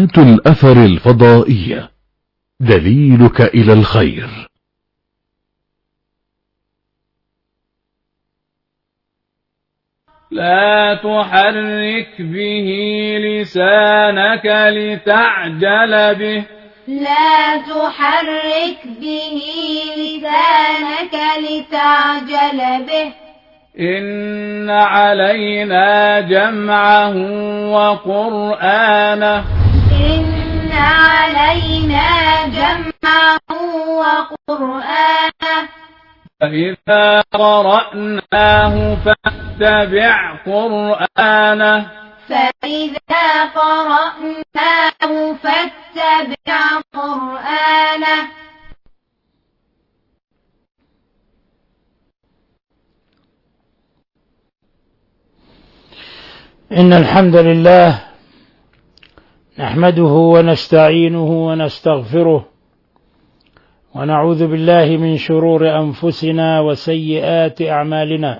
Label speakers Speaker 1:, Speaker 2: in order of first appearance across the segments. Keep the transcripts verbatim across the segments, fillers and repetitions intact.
Speaker 1: قناة الأثر الفضائية، دليلك إلى الخير.
Speaker 2: لا تحرك به لسانك لتعجل به
Speaker 3: لا تحرك به لسانك لتعجل به
Speaker 2: إن علينا جمعه وقرآنه
Speaker 3: إن علينا جمعه وقرآنه
Speaker 2: فإذا قرأناه فاتبع قرآنه
Speaker 3: فإذا قرأناه فاتبع قرآنه
Speaker 4: إن الحمد لله نحمده ونستعينه ونستغفره ونعوذ بالله من شرور أنفسنا وسيئات أعمالنا.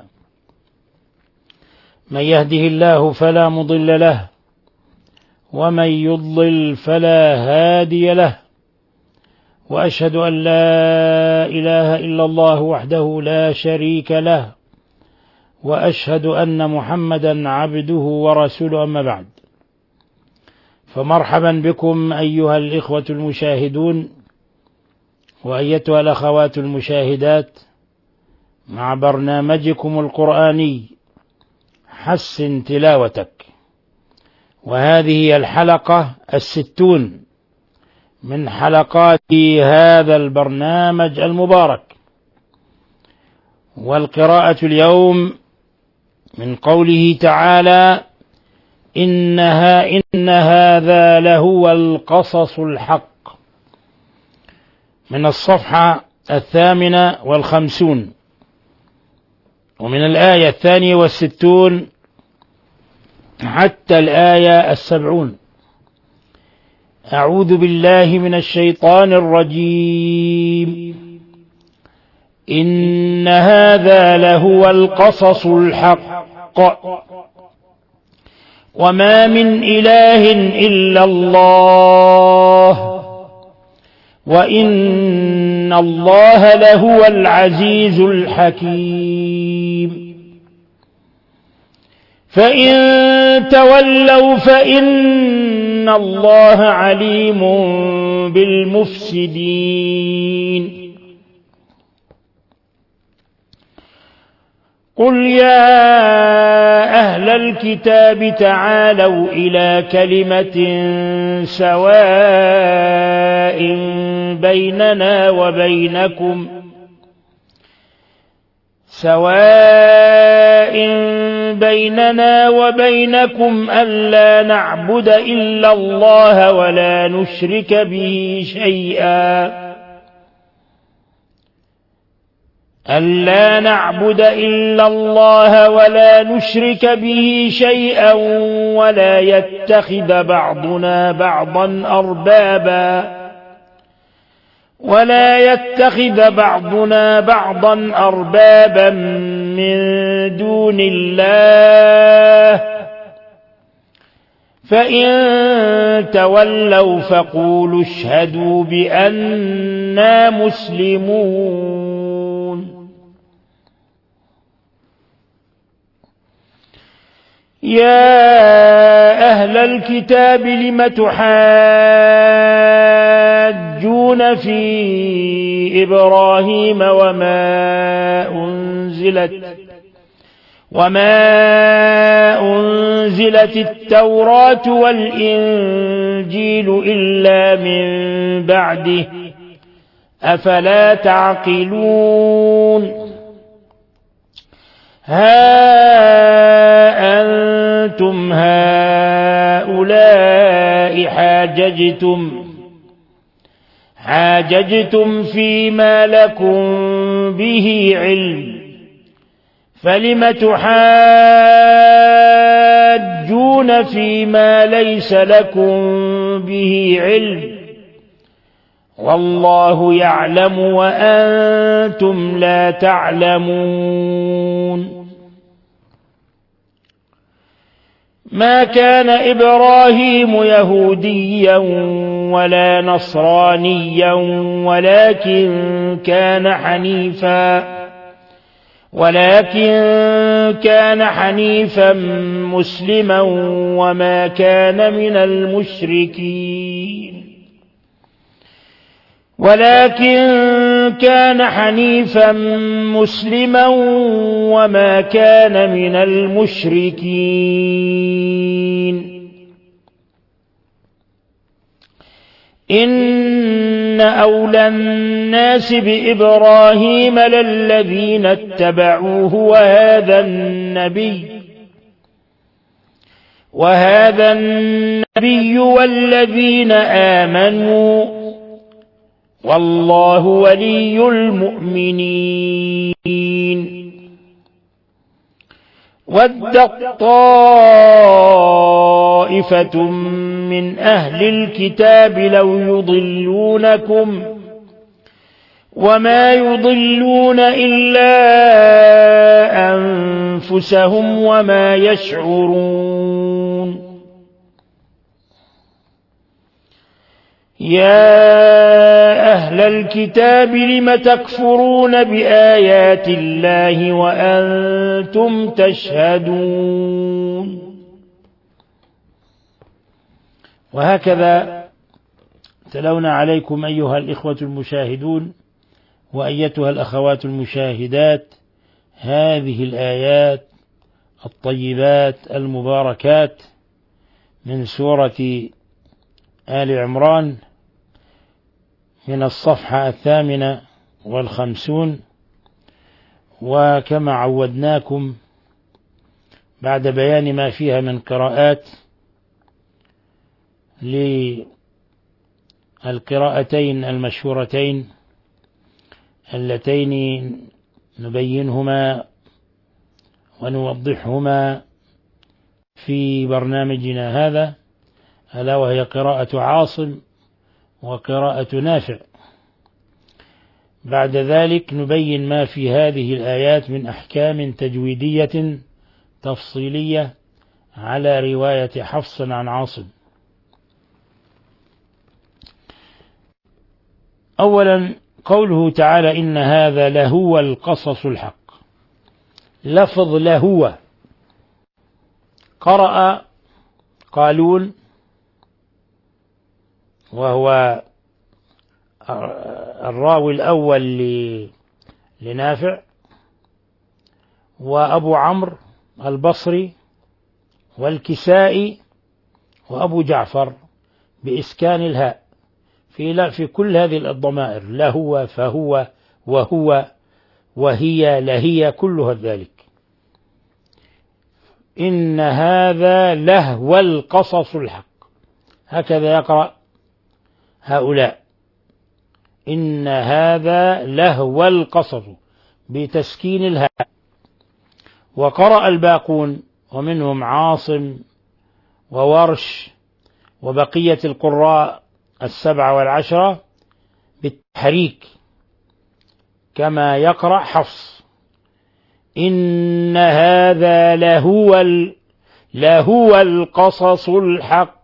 Speaker 4: من يهده الله فلا مضل له ومن يضلل فلا هادي له، وأشهد أن لا إله إلا الله وحده لا شريك له، وأشهد أن محمدا عبده ورسوله. أما بعد، فمرحبا بكم أيها الإخوة المشاهدون وأيتها الأخوات المشاهدات مع برنامجكم القرآني حسن تلاوتك، وهذه هي الحلقة الستون من حلقات هذا البرنامج المبارك. والقراءة اليوم من قوله تعالى: إنها إن هذا لهو القصص الحق، من الصفحة الثامنة والخمسون، ومن الآية الثانية والستون حتى الآية السبعون. أعوذ بالله من الشيطان الرجيم. إن هذا لهو القصص الحق وما من إله إلا الله وإن الله لهو العزيز الحكيم. فإن تولوا فإن الله عليم بالمفسدين. قل يا أهل الكتاب تعالوا إلى كلمة سواء بيننا وبينكم سواء بيننا وبينكم ألا نعبد إلا الله ولا نشرك به شيئا ألا نعبد إلا الله ولا نشرك به شيئا ولا يتخذ بعضنا بعضا أربابا ولا يتخذ بعضنا بعضا أربابا من دون الله فإن تولوا فقولوا اشهدوا بأننا مسلمون. يا أهل الكتاب لم تحاجون في إبراهيم وما أنزلت وما أنزلت التوراة والإنجيل إلا من بعده أفلا تعقلون. ها أنتم هؤلاء حاججتم حاججتم فيما لكم به علم فلم تحاجون فيما ليس لكم به علم والله يعلم وأنتم لا تعلمون. ما كان إبراهيم يهوديا ولا نصرانيا ولكن كان حنيفا ولكن كان حنيفا مسلما وما كان من المشركين ولكن كان حنيفا مسلما وما كان من المشركين إن أولى الناس بإبراهيم للذين اتبعوه وهذا النبي وهذا النبي والذين آمنوا والله ولي المؤمنين ودت طائفة من أهل الكتاب لو يضلونكم وما يضلون إلا أنفسهم وما يشعرون يا أهل الكتاب لم تكفرون بآيات الله وأنتم تشهدون. وهكذا تلونا عليكم أيها الإخوة المشاهدون وأيتها الأخوات المشاهدات هذه الآيات الطيبات المباركات من سورة آل عمران من الصفحة الثامنة والخمسون. وكما عودناكم بعد بيان ما فيها من قراءات للقراءتين المشهورتين اللتين نبينهما ونوضحهما في برنامجنا هذا، ألا وهي قراءة عاصم وقراءة نافع. بعد ذلك نبين ما في هذه الآيات من أحكام تجويدية تفصيلية على رواية حفص عن عاصم. أولا قوله تعالى إن هذا لهو القصص الحق. لفظ لهو قرأ قالون وهو الراوي الأول لنافع، وأبو عمرو البصري والكسائي وأبو جعفر بإسكان الهاء في لا في كل هذه الضمائر، لهو فهو وهو وهي لهي كلها ذلك. إن هذا لهو القصص الحق، هكذا يقرأ هؤلاء، إن هذا لهو القصص بتسكين الهاء. وقرأ الباقون ومنهم عاصم وورش وبقية القراء السبعة والعشرة بالتحريك كما يقرأ حفص إن هذا لهو لهو القصص الحق.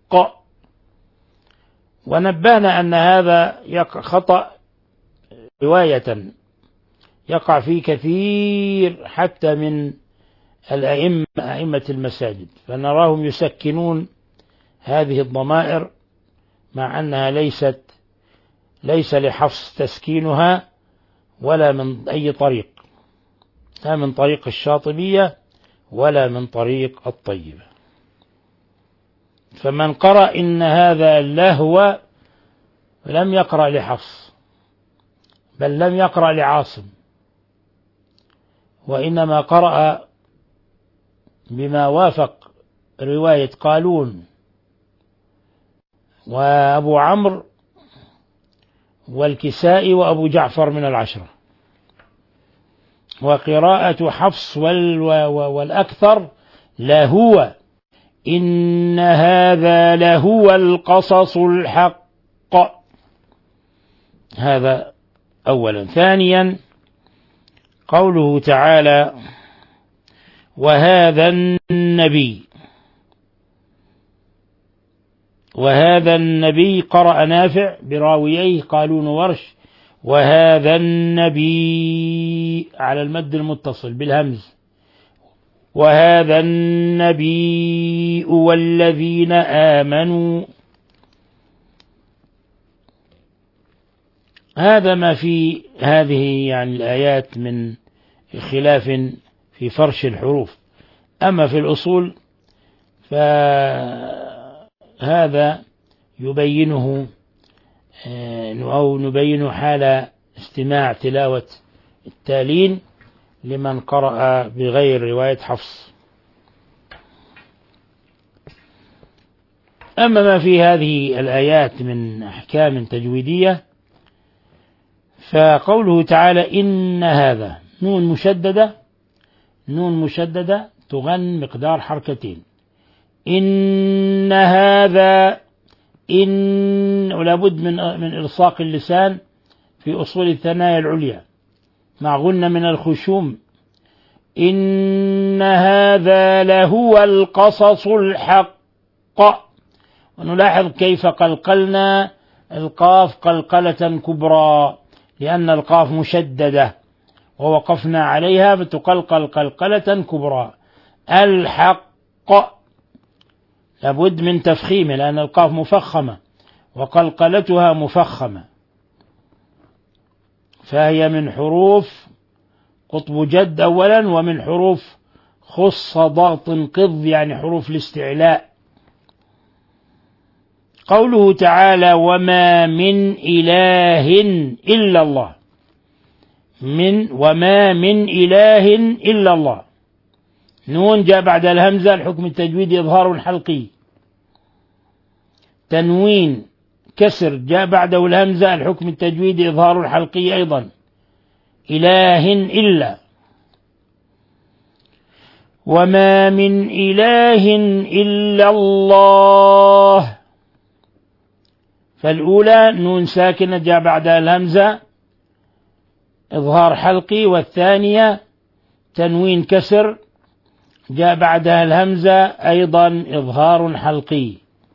Speaker 4: ونبهنا أن هذا خطأ رواية يقع فيه كثير حتى من الأئمة أئمة المساجد، فنراهم يسكنون هذه الضمائر مع أنها ليست ليس لحفص تسكينها ولا من أي طريق، لا من طريق الشاطبية ولا من طريق الطيبة. فمن قرأ إن هذا لهو لم يقرأ لحفص بل لم يقرأ لعاصم، وإنما قرأ بما وافق رواية قالون وأبو عمرو والكسائي وأبو جعفر من العشرة. وقراءة حفص والأكثر لهو إن هذا لهو القصص الحق. هذا أولا. ثانيا قوله تعالى وهذا النبي، وهذا النبي قرأ نافع براوييه قالون ورش وهذا النبي على المد المتصل بالهمز وهذا النبي والذين آمنوا. هذا ما في هذه يعني الآيات من خلاف في فرش الحروف. أما في الأصول فهذا يبينه أو نبين حال استماع تلاوة التالين لمن قرأ بغير رواية حفص. أما ما في هذه الآيات من أحكام تجويدية فقوله تعالى إن هذا نون مشددة نون مشددة تغن مقدار حركتين. إن هذا إن ولا بد من من إلصاق اللسان في أصول الثنايا العليا مع غنة من الخشوم. إن هذا لهو القصص الحق. ونلاحظ كيف قلقلنا القاف قلقلة كبرى لأن القاف مشددة ووقفنا عليها فتقلقل قلقلة كبرى. الحق لابد من تفخيمه لأن القاف مفخمة وقلقلتها مفخمة، فهي من حروف قطب جد أولا ومن حروف خص ضغط قض يعني حروف الاستعلاء. قوله تعالى وما من إله إلا الله من وما من إله إلا الله نون جاء بعد الهمزة الحكم التجويدي إظهار حلقي. تنوين كسر جاء بعده الهمزة الحكم التجويدي إظهار حلقي أيضا. إله إلا وما من إله إلا الله. فالأولى نون ساكنة جاء بعدها الهمزة إظهار حلقي، والثانية تنوين كسر جاء بعدها الهمزة أيضا إظهار حلقي.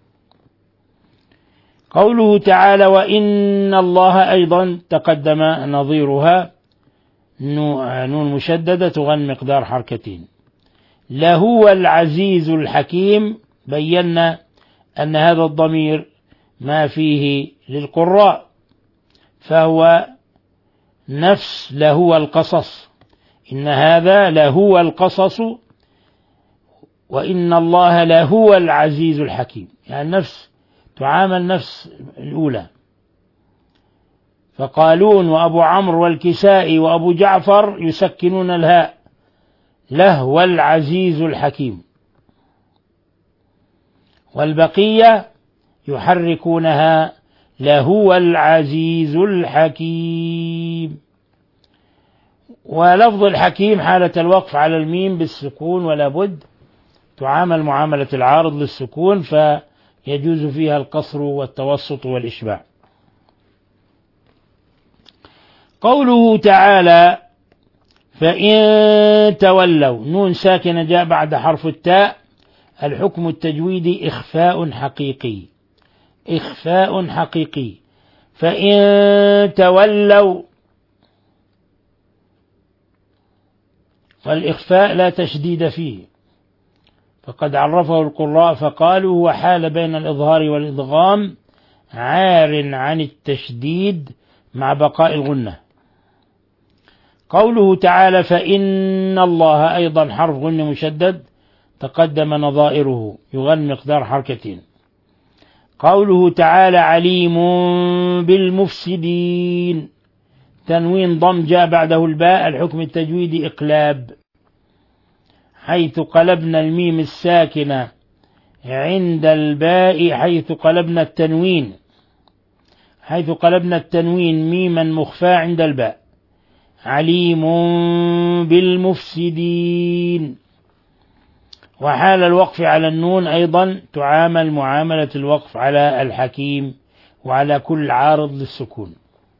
Speaker 4: قوله تعالى وإن الله أيضا تقدم نظيرها نون مشددة تغن مقدار حركتين. لهو العزيز الحكيم بينا أن هذا الضمير ما فيه للقراء فهو نفس لهو القصص. إن هذا لهو القصص وإن الله لهو العزيز الحكيم يعني نفس تعامل نفس الأولى. فقالون وأبو عمرو والكسائي وأبو جعفر يسكنون الهاء لهو العزيز الحكيم، والبقية يحركونها لهو العزيز الحكيم. ولفظ الحكيم حالة الوقف على الميم بالسكون ولا بد تعامل معاملة العارض للسكون فيجوز فيها القصر والتوسط والإشباع. قوله تعالى فإن تولوا نون ساكنة جاء بعد حرف التاء الحكم التجويدي إخفاء حقيقي إخفاء حقيقي. فإن تولوا والإخفاء لا تشديد فيه فقد عرفه القراء فقالوا هو حال بين الإظهار والإدغام عار عن التشديد مع بقاء الغنة. قوله تعالى فإن الله أيضا حرف غن مشدد تقدم نظائره يغن مقدار حركتين. قوله تعالى عليم بالمفسدين تنوين ضم جاء بعده الباء الحكم التجويدي إقلاب حيث قلبنا الميم الساكنة عند الباء حيث قلبنا التنوين حيث قلبنا التنوين ميما مخفى عند الباء. عليم بالمفسدين. وحال الوقف على النون أيضا تعامل معاملة الوقف على الحكيم وعلى كل عارض للسكون.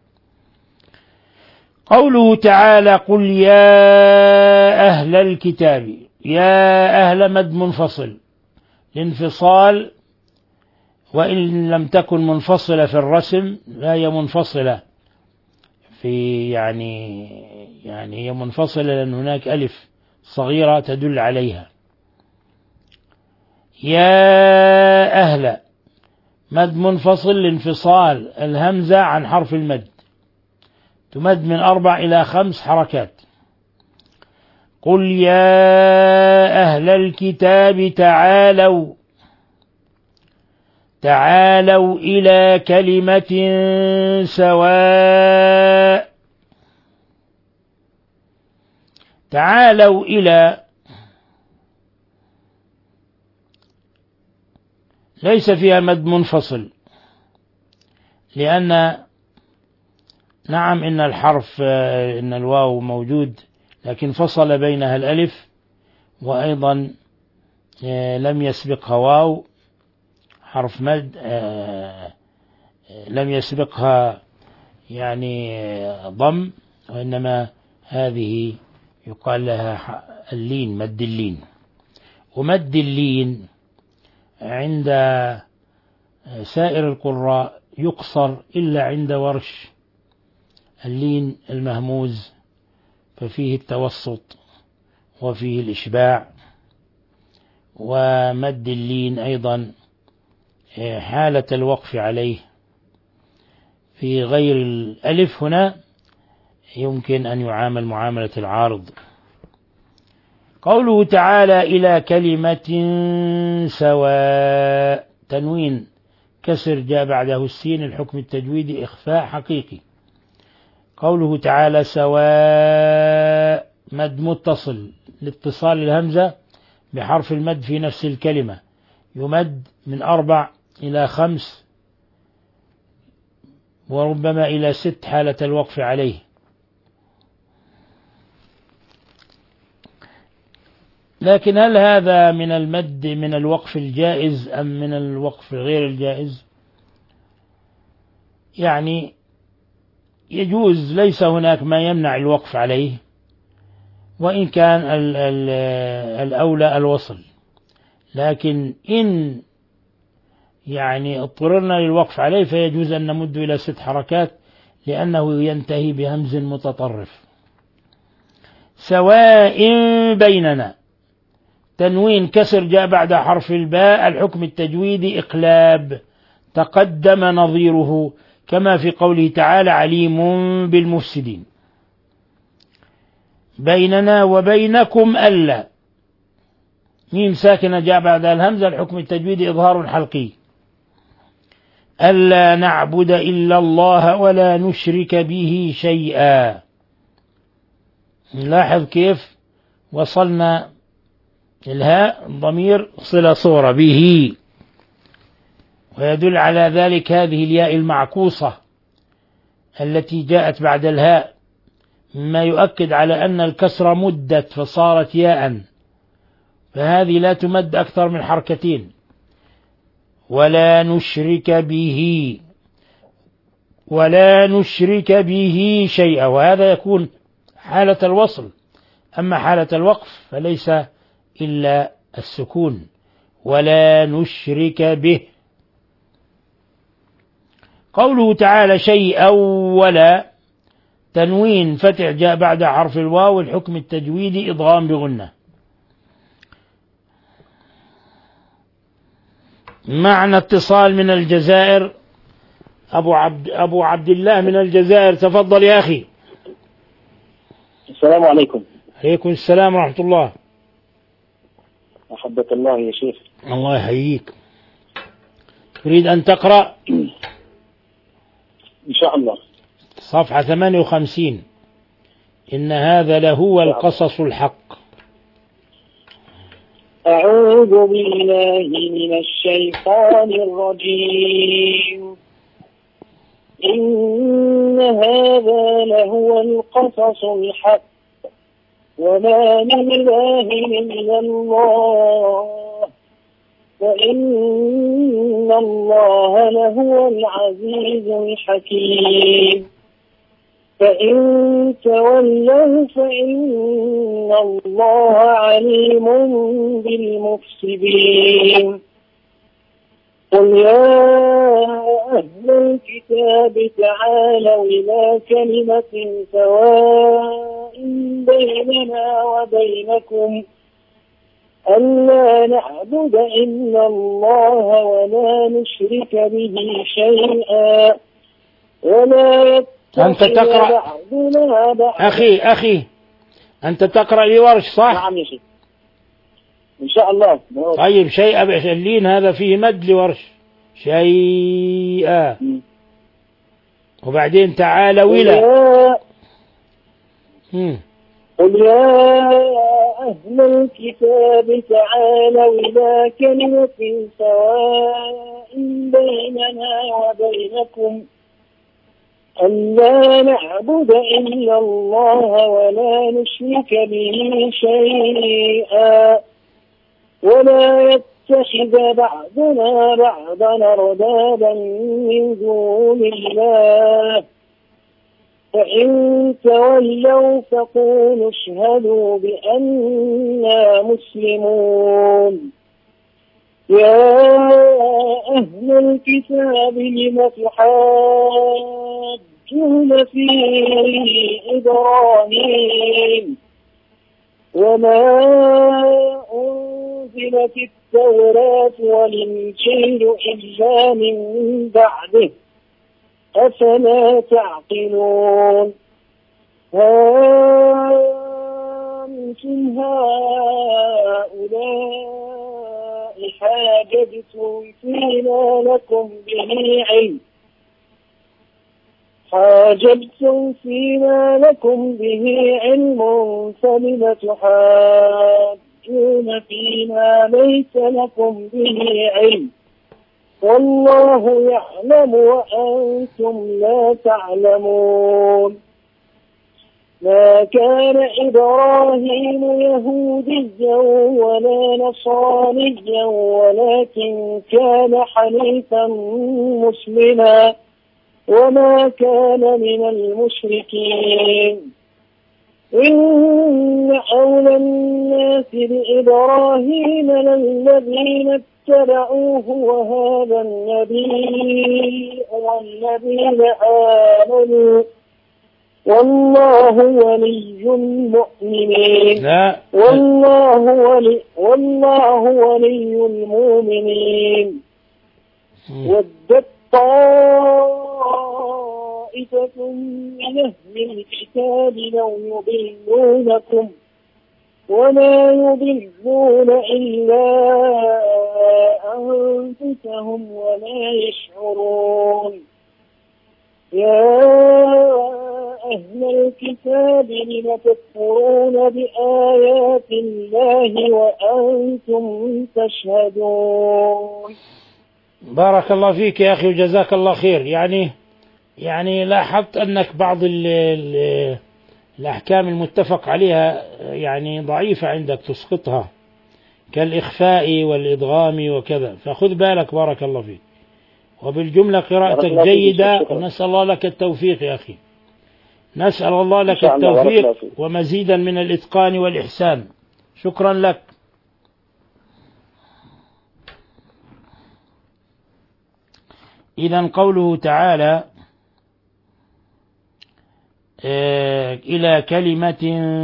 Speaker 4: قوله تعالى قل يا أهل الكتاب يا أهل مد منفصل الانفصال وإن لم تكن منفصلة في الرسم فهي منفصلة في يعني يعني هي منفصلة لأن هناك ألف صغيرة تدل عليها. يا أهل مد منفصل لانفصال الهمزة عن حرف المد، تمد من أربع إلى خمس حركات. قل يا أهل الكتاب تعالوا تعالوا إلى كلمة سواء. تعالوا إلى ليس فيها مد منفصل، لأن نعم إن الحرف إن الواو موجود لكن فصل بينها الألف، وأيضا لم يسبقها واو حرف مد، لم يسبقها يعني ضم، وإنما هذه يقال لها اللين، مد اللين. ومد اللين عند سائر القراء يقصر إلا عند ورش، اللين المهموز ففيه التوسط وفيه الإشباع. ومد اللين أيضا حالة الوقف عليه، في غير الألف هنا يمكن أن يعامل معاملة العارض. قوله تعالى إلى كلمة سواء، تنوين كسر جاء بعده السين، الحكم التجويدي إخفاء حقيقي. قوله تعالى سواء مد متصل لاتصال الهمزة بحرف المد في نفس الكلمة، يمد من أربع إلى خمس وربما إلى ست حالة الوقف عليه. لكن هل هذا من المد من الوقف الجائز أم من الوقف غير الجائز؟ يعني يجوز، ليس هناك ما يمنع الوقف عليه، وإن كان ال ال الأولى الوصل، لكن إن يعني اضطررنا للوقف عليه فيجوز أن نمد إلى ست حركات لأنه ينتهي بهمز متطرف. سواء بيننا، تنوين كسر جاء بعد حرف الباء، الحكم التجويدي إقلاب، تقدم نظيره كما في قوله تعالى عليم بالمفسدين. بيننا وبينكم ألا، ميم ساكنة جاء بعد الهمزة، الحكم التجويدي إظهار حلقي. ألا نعبد إلا الله ولا نشرك به شيئا. نلاحظ كيف وصلنا الهاء ضمير صلة صورة به، ويدل على ذلك هذه الياء المعكوسة التي جاءت بعد الهاء، مما يؤكد على أن الكسرة مدت فصارت ياء، فهذه لا تمد أكثر من حركتين. ولا نشرك به، ولا نشرك به شيئا، وهذا يكون حالة الوصل، أما حالة الوقف فليس إلا السكون. ولا نشرك به. قوله تعالى شيئا ولا، تنوين فتح جاء بعد حرف الواو، الحكم التجويدي إضغام بغنة. معنى اتصال من الجزائر، أبو عبد أبو عبد الله من الجزائر، تفضل يا أخي.
Speaker 5: السلام عليكم.
Speaker 4: عليكم السلام ورحمة الله.
Speaker 5: أحبك الله يا شيخ.
Speaker 4: الله يحييك. تريد أن تقرأ؟
Speaker 5: إن شاء الله.
Speaker 4: صفحة ثمانية وخمسين. إن هذا لهو القصص الحق.
Speaker 5: أعوذ بالله من الشيطان الرجيم. إن هذا لهو القصص الحق وما من إله إلا الله وإن الله لهو العزيز الحكيم. فإن تولوا فإن الله عليم بالمفسدين. قل يا أهل الكتاب تعالوا إلى كلمة سواء بيننا وبينكم ألا نعبد إلا الله ولا نشرك به شيئا ولا
Speaker 4: أنت
Speaker 5: يتخذ
Speaker 4: تقرأ
Speaker 5: بعضنا بعضا.
Speaker 4: أخي أخي أنت تقرأ لورش صح؟
Speaker 5: نعم يا شيخ إن شاء الله.
Speaker 4: طيب شيئا بشلين هذا فيه مد لورش شيئا وبعدين تعالوا إلى
Speaker 5: قل يا أهل الكتاب تعالوا إلى كلمة سواء بيننا وبينكم ألا نعبد إلا الله ولا نشرك به شيئا ولا يتخذ بعضنا بعضا أربابا من دون الله فإن تولوا فقولوا اشهدوا بأننا مسلمون. يا أهل الكتاب لم تحاجون في إبراهيم وما أنزلت التوراة والإنجيل إلا من بعده أفلا تعقلون. ها أنتم هؤلاء حاججتم فيما لكم به علم حاججتم فيما لكم به علم فلم تحاجون فيما ليس لكم به علم والله يعلم وأنتم لا تعلمون. ما كان إبراهيم يهوديا ولا نصرانيا ولكن كان حنيفا مسلما وما كان من المشركين. إن أولى الناس بإبراهيم للذين اتبعوه وهذا النبي والذين آمنوا والله ولي المؤمنين.
Speaker 4: لا.
Speaker 5: والله ولي والله ولي المؤمنين. ودت طائفة من أهل الكتاب لو يضلونكم وما يضلون إلا أنفسهم وما يشعرون. يا أهل الكتاب لم تكفرون بآيات الله وأنتم تشهدون.
Speaker 4: بارك الله فيك يا أخي وجزاك الله خير. يعني يعني لاحظت أنك بعض ال ال الأحكام المتفق عليها يعني ضعيفة عندك تسقطها كالإخفاء والإدغام وكذا، فخذ بالك بارك الله فيك. وبالجملة قراءتك جيدة ونسأل الله لك التوفيق يا أخي، نسأل الله لك التوفيق ومزيدا من الإتقان والإحسان. شكرا لك. إذن قوله تعالى إلى كلمة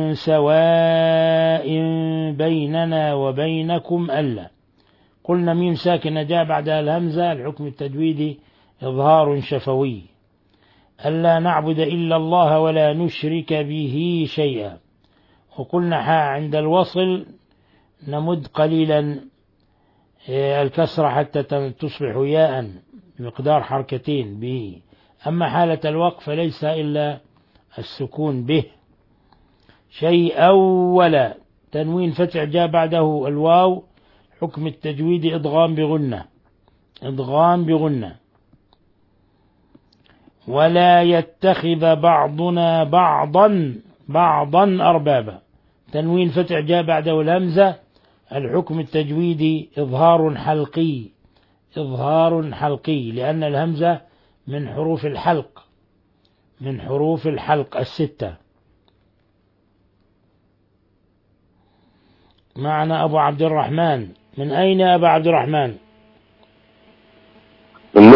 Speaker 4: سواء بيننا وبينكم ألا، قلنا ميم ساكنة جاء بعدها الهمزة، الحكم التجويدي إظهار شفوي. ألا نعبد إلا الله ولا نشرك به شيئا. وقلنا حاء عند الوصل نمد قليلا الكسرة حتى تصبح ياء بمقدار حركتين به. أما حالة الوقف فليس إلا السكون به. شيئا ولا تنوين فتح جاء بعده الواو، حكم التجويد إدغام بغنة إدغام بغنة. ولا يتخذ بعضنا بعضا بعضا أربابا، تنوين فتح جاء بعده الهمزة، الحكم التجويدي إظهار حلقي إظهار حلقي لأن الهمزة من حروف الحلق من حروف الحلق الستة. معنا أبو عبد الرحمن. من أين أبا عبد الرحمن؟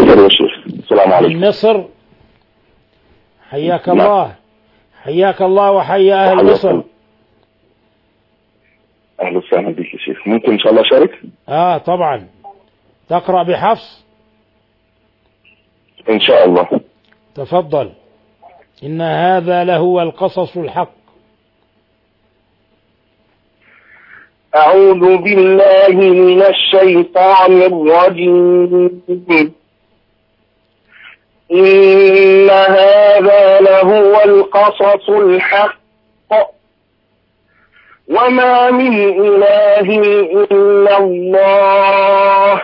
Speaker 6: مصر يا شيخ. السلام عليكم.
Speaker 4: من مصر، حياك الله. حياك الله وحيا أهل مصر.
Speaker 6: أهلا وسهلا بك يا شيخ. ممكن إن شاء الله أشارك؟
Speaker 4: آه طبعا. تقرأ بحفص؟
Speaker 6: إن شاء الله.
Speaker 4: تفضل. إن هذا لهو القصص الحق.
Speaker 6: أعوذ بالله من الشيطان الرجيم. إن هذا لهو القصص الحق وما من إله إلا الله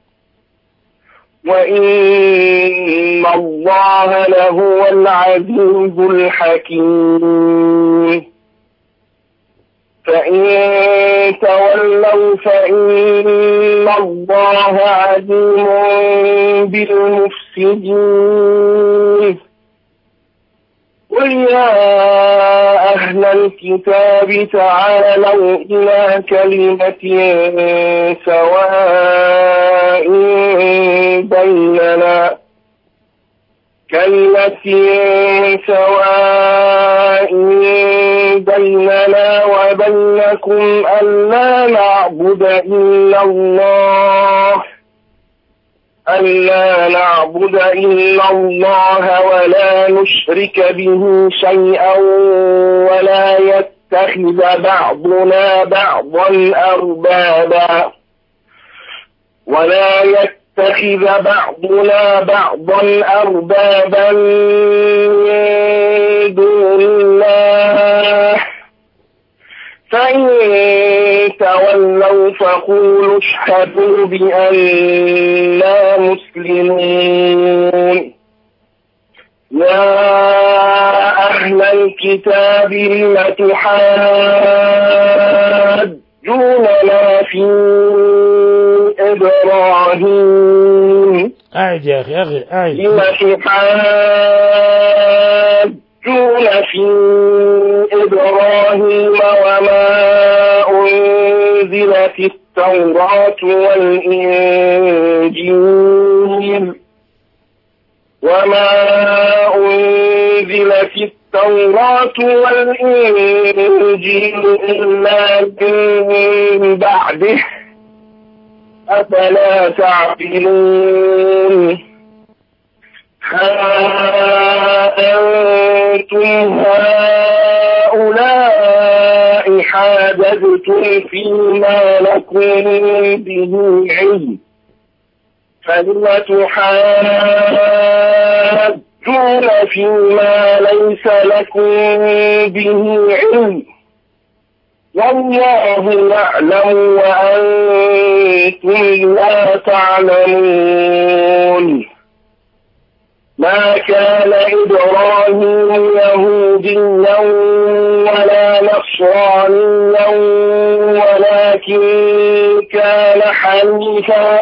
Speaker 6: وإن الله لهو العزيز الحكيم. فإن تولوا فإن الله عليم بالمفسدين. قل يا أهل الكتاب تعالوا إلى كلمة سواء بيننا كلمة سواء بيننا وبينكم ألا نعبد إلا الله ألا نعبد إلا الله ولا نشرك به شيئا ولا يتخذ بعضنا بعضا أربابا ولا يتخذ بعضنا بعضا أربابا من دون الله. فإن تولوا فقولوا اشهدوا بأننا مسلمون. يا أهل الكتاب لم تحاجوننا في إبراهيم.
Speaker 4: أعد يا أخي أخي أعد.
Speaker 6: لم تحاجون في إبراهيم وما أنزلت التوراة والإنجيل وما أنزلت التوراة والإنجيل إلا من بعده أفلا تعقلون. ها أنتم هؤلاء حاججتم فيما لكم به علم فلم تحاجون فيما ليس لكم به علم والله يعلم وأنتم لا تعلمون. ما كان إبراهيم يهوديا ولا نصرانيا ولكن كان حنيفا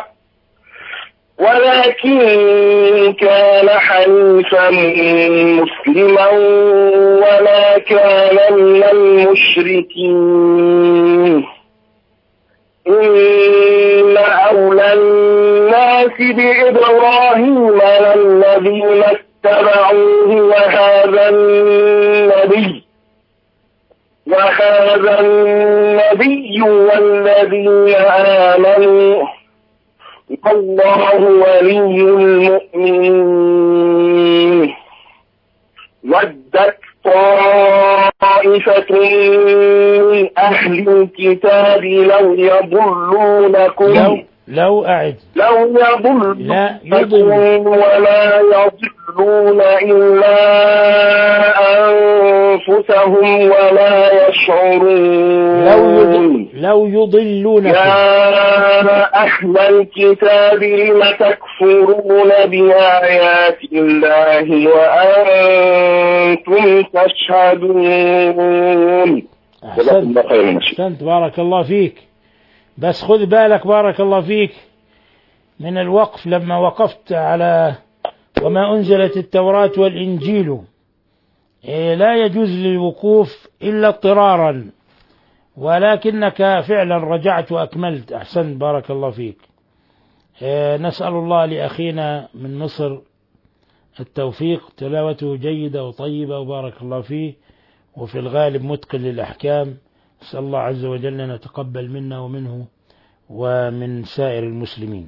Speaker 6: ولكن كان حنيفا مسلما وما كان من المشركين. إن أولى الناس بإبراهيم للذين اتبعوه وهذا النبي وهذا النبي والذين آمنوا والله ولي المؤمنين. ودت طائفة من أهل الكتاب لو يضلونكم
Speaker 4: لو لو أعد
Speaker 6: لو يضلونكم ولا يضلون إلا أنفسهم ولا يشعرون.
Speaker 4: لو يضل لو يضلونكم.
Speaker 6: يا أهل الكتاب لم تكفرون بآيات الله وأنتم تشهدون.
Speaker 4: أحسنت. أحسنت بارك الله فيك. بس خذ بالك بارك الله فيك من الوقف لما وقفت على وما أنزلت التوراة والإنجيل. لا يجوز للوقوف إلا اضطرارا ولكنك فعلا رجعت وأكملت. أحسنت بارك الله فيك. نسأل الله لأخينا من مصر التوفيق، تلاوته جيدة وطيبة وبارك الله فيه، وفي الغالب متقن للأحكام. نسأل الله عز وجل أن يتقبل منا ومنه ومن سائر المسلمين.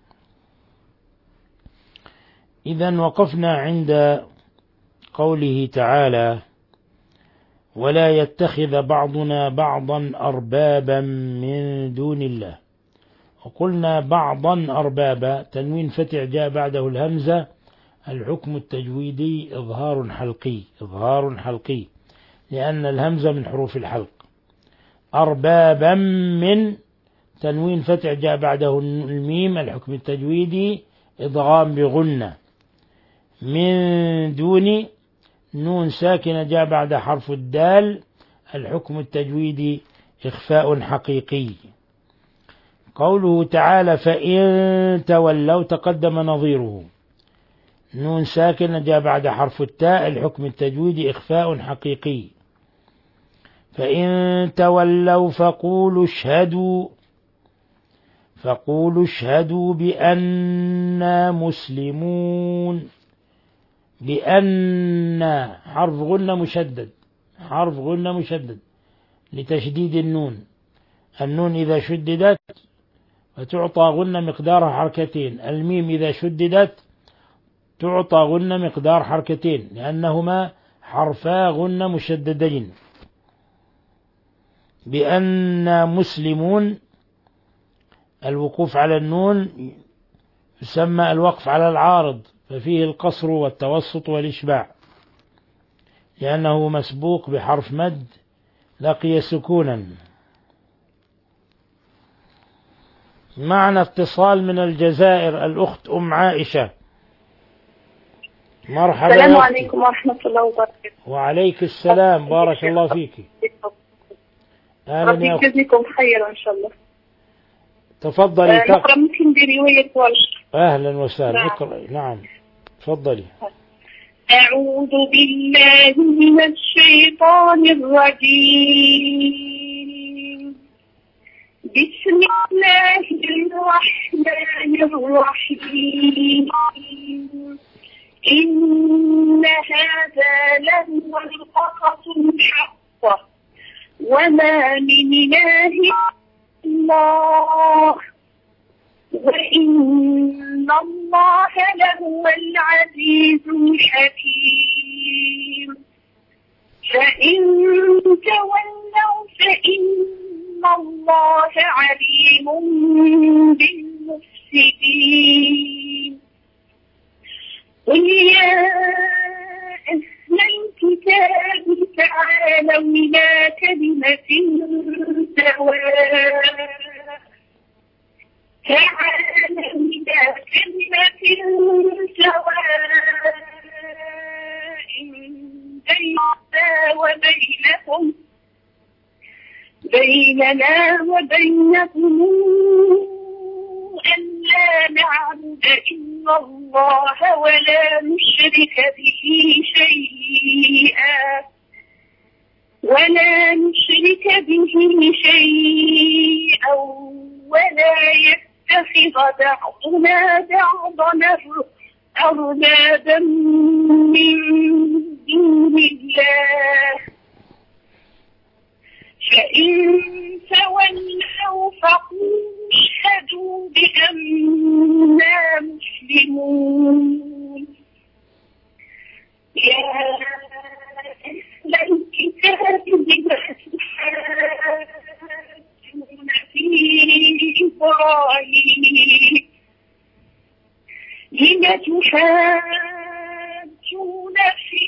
Speaker 4: إذن وقفنا عند قوله تعالى: ولا يتخذ بعضنا بعضا أربابا من دون الله. وقلنا بعضا أربابا، تنوين فتح جاء بعده الهمزة، الحكم التجويدي إظهار حلقي، إظهار حلقي لأن الهمزة من حروف الحلق. أربابا من، تنوين فتح جاء بعده الميم، الحكم التجويدي إضغام بغنة. من دون، نون ساكنة جاء بعد حرف الدال، الحكم التجويدي إخفاء حقيقي. قوله تعالى: فإن تولوا، تقدم نظيره، نون ساكنة جاء بعد حرف التاء، الحكم التجويدي إخفاء حقيقي. فإن تولوا فقولوا اشهدوا، فقولوا اشهدوا بأننا مسلمون. بأن حرف غنة مشدد، حرف غنة مشدد لتشديد النون. النون إذا شددت فتعطى غنة مقدار حركتين، الميم إذا شددت تعطى غنة مقدار حركتين، لأنهما حرفا غنة مشددين. بأننا مسلمون، الوقوف على النون يسمى الوقف على العارض، ففيه القصر والتوسط والإشباع، لأنه مسبوق بحرف مد لقي سكونا. معنا اتصال من الجزائر، الأخت أم عائشة. مرحبا.
Speaker 7: السلام عليكم ورحمة الله وبركاته.
Speaker 4: وعليك السلام، بارك الله فيك.
Speaker 7: ربي يجزيكم خيرا إن شاء الله.
Speaker 4: تفضلي.
Speaker 7: أه نقرأ ممكن برواية ورش.
Speaker 4: أهلا وسهلا.
Speaker 7: نعم.
Speaker 4: اقرأي. نعم تفضلي.
Speaker 7: أعوذ بالله من الشيطان الرجيم. بسم الله الرحمن الرحيم. إن هذا لهو القصص الحق، وما من إله إلا الله، وإن الله لهو العزيز الحكيم. فإن تولوا فإن الله عليم بالمفسدين. قل يا أهل الكتاب تعالوا إلى كلمة سواء تعالوا إلى كلمة سواء بيننا وبينكم بيننا وبينكم ألا نعبد إلا الله ولا نشرك به شيئا ولا نشرك به شيئا ولا يتخذ بعضنا بعضا أربابا من دون الله. فإن تولوا فقولوا اشهدوا بأننا مسلمون. يا أهل الكتاب لم تحاجون في إبراهيم لم تحاجون في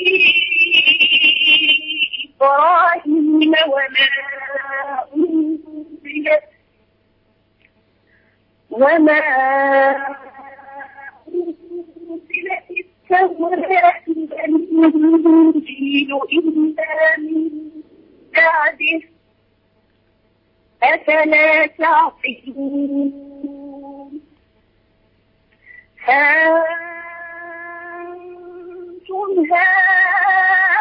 Speaker 7: إبراهيم وما أنزلت وما أنزلت التوراة والإنجيل إلا من بعده أفلا تعقلون. ها أنتم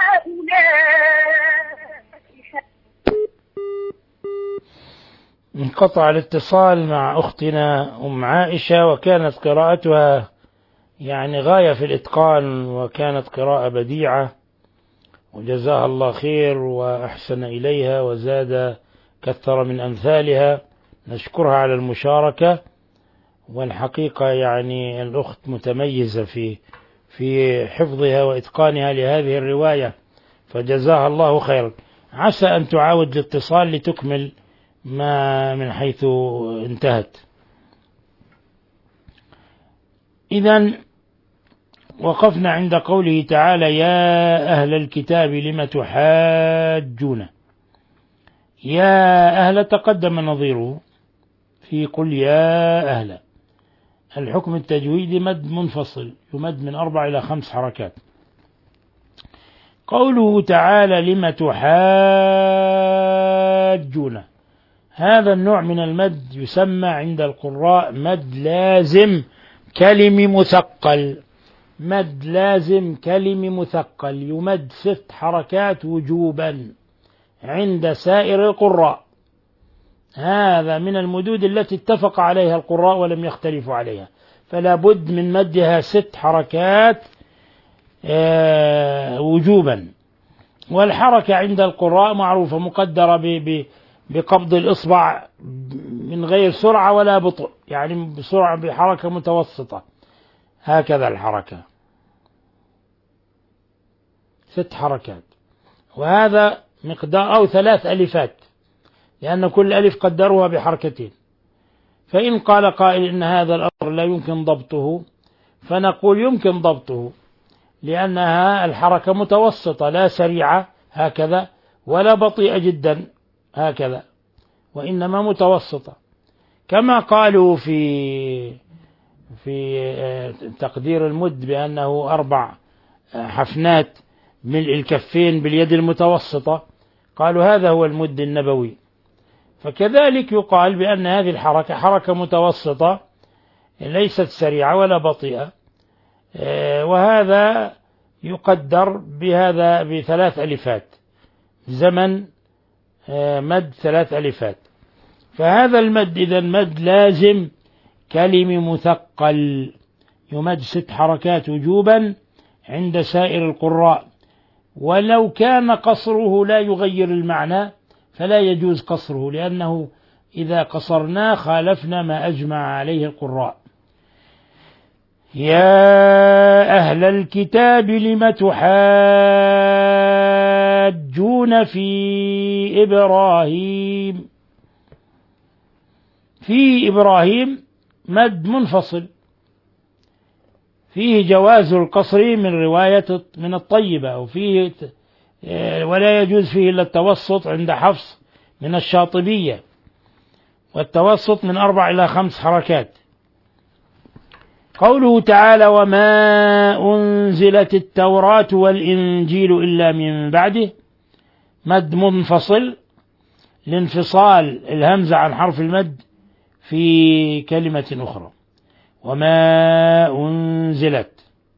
Speaker 7: هؤلاء.
Speaker 4: انقطع الاتصال مع أختنا أم عائشة، وكانت قراءتها يعني غاية في الإتقان، وكانت قراءة بديعة، وجزاها الله خير وأحسن إليها وزاد كثر من أمثالها. نشكرها على المشاركة، والحقيقة يعني الأخت متميزة في في حفظها وإتقانها لهذه الرواية، فجزاها الله خيرا. عسى أن تعاود الاتصال لتكمل ما من حيث انتهت. إذن وقفنا عند قوله تعالى: يا أهل الكتاب لم تحاجون. يا أهل تقدم نظيره في قل يا أهل. الحكم التجويدي مد منفصل، يمد من أربع إلى خمس حركات. قوله تعالى لم تحاجون، هذا النوع من المد يسمى عند القراء مد لازم كلم مثقل. مد لازم كلم مثقل يمد ست حركات وجوبا عند سائر القراء. هذا من المدود التي اتفق عليها القراء ولم يختلفوا عليها، فلا بد من مدها ست حركات وجوبا. والحركة عند القراء معروفة، مقدرة بقبض الإصبع من غير سرعة ولا بطء، يعني بسرعة بحركة متوسطة، هكذا الحركة ست حركات. وهذا مقدار أو ثلاث ألفات، لأن كل ألف قدروها بحركتين. فإن قال قائل إن هذا الأمر لا يمكن ضبطه، فنقول يمكن ضبطه، لأنها الحركة متوسطة، لا سريعة هكذا ولا بطيئة جدا هكذا، وإنما متوسطة، كما قالوا في في تقدير المد بأنه أربع حفنات ملء الكفين باليد المتوسطة، قالوا هذا هو المد النبوي. فكذلك يقال بأن هذه الحركة حركة متوسطة ليست سريعة ولا بطيئة، وهذا يقدر بهذا بثلاث ألفات، زمن مد ثلاث ألفات. فهذا المد إذا مد لازم كلم مثقل يمد ست حركات وجوبا عند سائر القراء، ولو كان قصره لا يغير المعنى فلا يجوز قصره، لأنه إذا قصرناه خالفنا ما أجمع عليه القراء. يا أهل الكتاب لم تحاجون في إبراهيم. في إبراهيم مد منفصل، فيه جواز القصر من رواية من الطيبة، وفيه ولا يجوز فيه إلا التوسط عند حفص من الشاطبية، والتوسط من أربع إلى خمس حركات. قوله تعالى وما أنزلت التوراة والإنجيل إلا من بعده، مد منفصل لانفصال الهمزة عن حرف المد في كلمة أخرى. وما أنزلت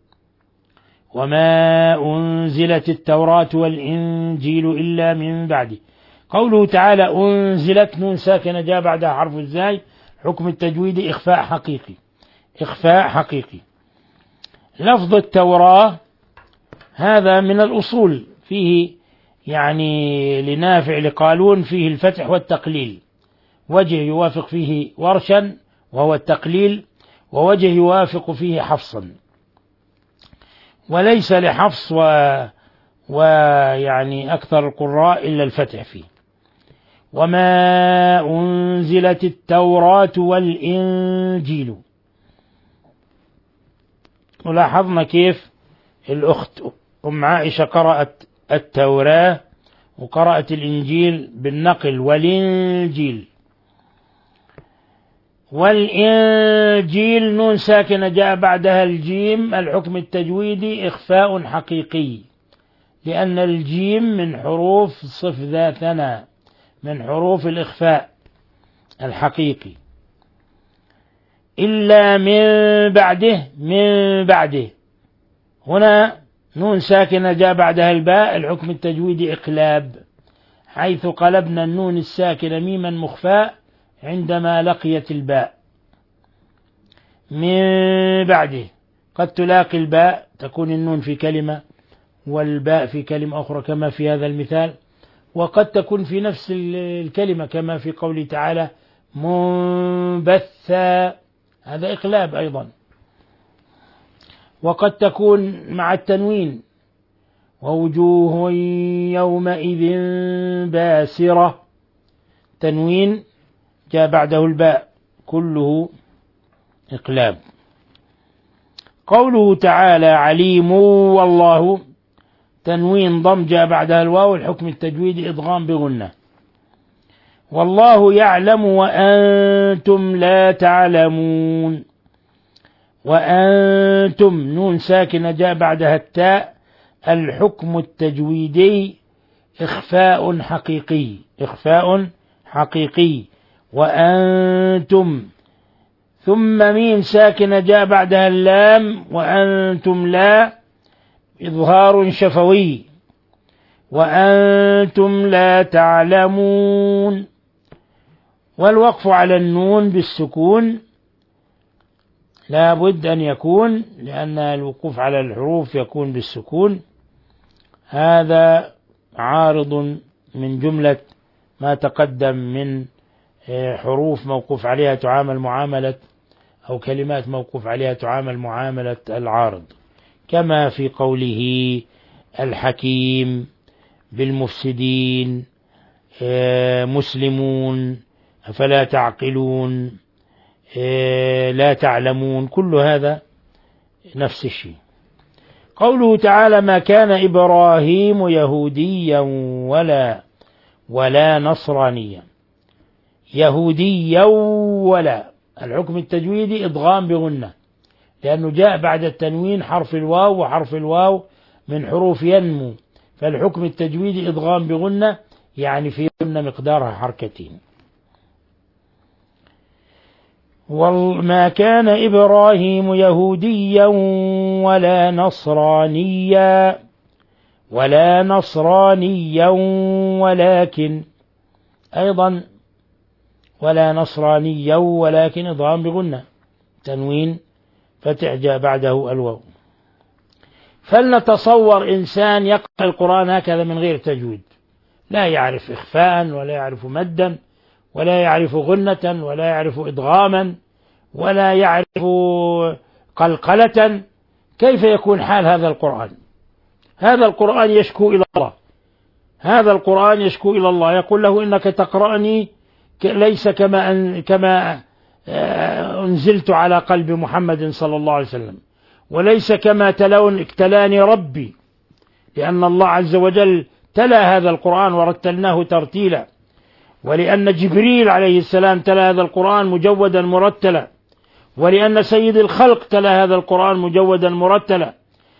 Speaker 4: وما أنزلت التوراة والإنجيل إلا من بعده. قوله تعالى أنزلت، نون ساكنة جاء بعدها حرف الزاي، حكم التجويد إخفاء حقيقي، إخفاء حقيقي. لفظ التوراة هذا من الأصول، فيه يعني لنافع لقالون فيه الفتح والتقليل، وجه يوافق فيه ورشا وهو التقليل، ووجه يوافق فيه حفصا، وليس لحفص و ويعني أكثر القراء إلا الفتح فيه. وما أنزلت التوراة والإنجيل. ولاحظنا كيف الأخت أم عائشة قرأت التوراة وقرأت الإنجيل بالنقل والإنجيل. والإنجيل نون ساكنة جاء بعدها الجيم، الحكم التجويدي إخفاء حقيقي، لأن الجيم من حروف صف ذا ثنا، من حروف الإخفاء الحقيقي. إلا من بعده، من بعده هنا نون ساكنة جاء بعدها الباء، الحكم التجويدي إقلاب، حيث قلبنا النون الساكنة ميما مخفاء عندما لقيت الباء من بعده. قد تلاقي الباء تكون النون في كلمة والباء في كلمة أخرى كما في هذا المثال، وقد تكون في نفس الكلمة كما في قوله تعالى منبثا، هذا إقلاب أيضا. وقد تكون مع التنوين ووجوه يومئذ باسرة، تنوين جاء بعده الباء، كله إقلاب. قوله تعالى عليم والله، تنوين ضم جاء بعدها الواو، الحكم التجويدي إدغام بغنة. والله يعلم وأنتم لا تعلمون، وأنتم نون ساكنة جاء بعدها التاء، الحكم التجويدي إخفاء حقيقي، إخفاء حقيقي. وأنتم ثم ميم ساكنة جاء بعدها اللام، وأنتم لا إظهار شفوي. وأنتم لا تعلمون، والوقف على النون بالسكون لا بد أن يكون، لأن الوقوف على الحروف يكون بالسكون. هذا عارض من جملة ما تقدم من حروف موقوف عليها تعامل معاملة، أو كلمات موقوف عليها تعامل معاملة العارض، كما في قوله الحكيم بالمفسدين مسلمون فلا تعقلون لا تعلمون، كل هذا نفس الشيء. قوله تعالى ما كان إبراهيم يهوديا ولا ولا نصرانيا، يهوديا ولا، الحكم التجويدي إدغام بغنة، لأنه جاء بعد التنوين حرف الواو، وحرف الواو من حروف ينمو، فالحكم التجويدي إدغام بغنة، يعني في غنة مقدارها حركتين. وما كان إبراهيم يهوديا ولا نصرانيا ولا نصرانيا ولكن، أيضا ولا نصرانيا ولكن إضغام بغنة، تنوين فتح جاء بعده الواو. فلنتصور إنسان يقرأ القرآن هكذا من غير تجويد، لا يعرف إخفاء ولا يعرف مدا ولا يعرف غنة ولا يعرف إدغاما ولا يعرف قلقلة، كيف يكون حال هذا القرآن؟ هذا القرآن يشكو إلى الله، هذا القرآن يشكو إلى الله، يقول له إنك تقرأني ليس كما أن كما أنزلت على قلب محمد صلى الله عليه وسلم، وليس كما تلون تلاني ربي، لأن الله عز وجل تلا هذا القرآن ورتلناه ترتيلا، ولأن جبريل عليه السلام تلا هذا القرآن مجودا مرتلا، ولأن سيد الخلق تلا هذا القرآن مجودا مرتلا،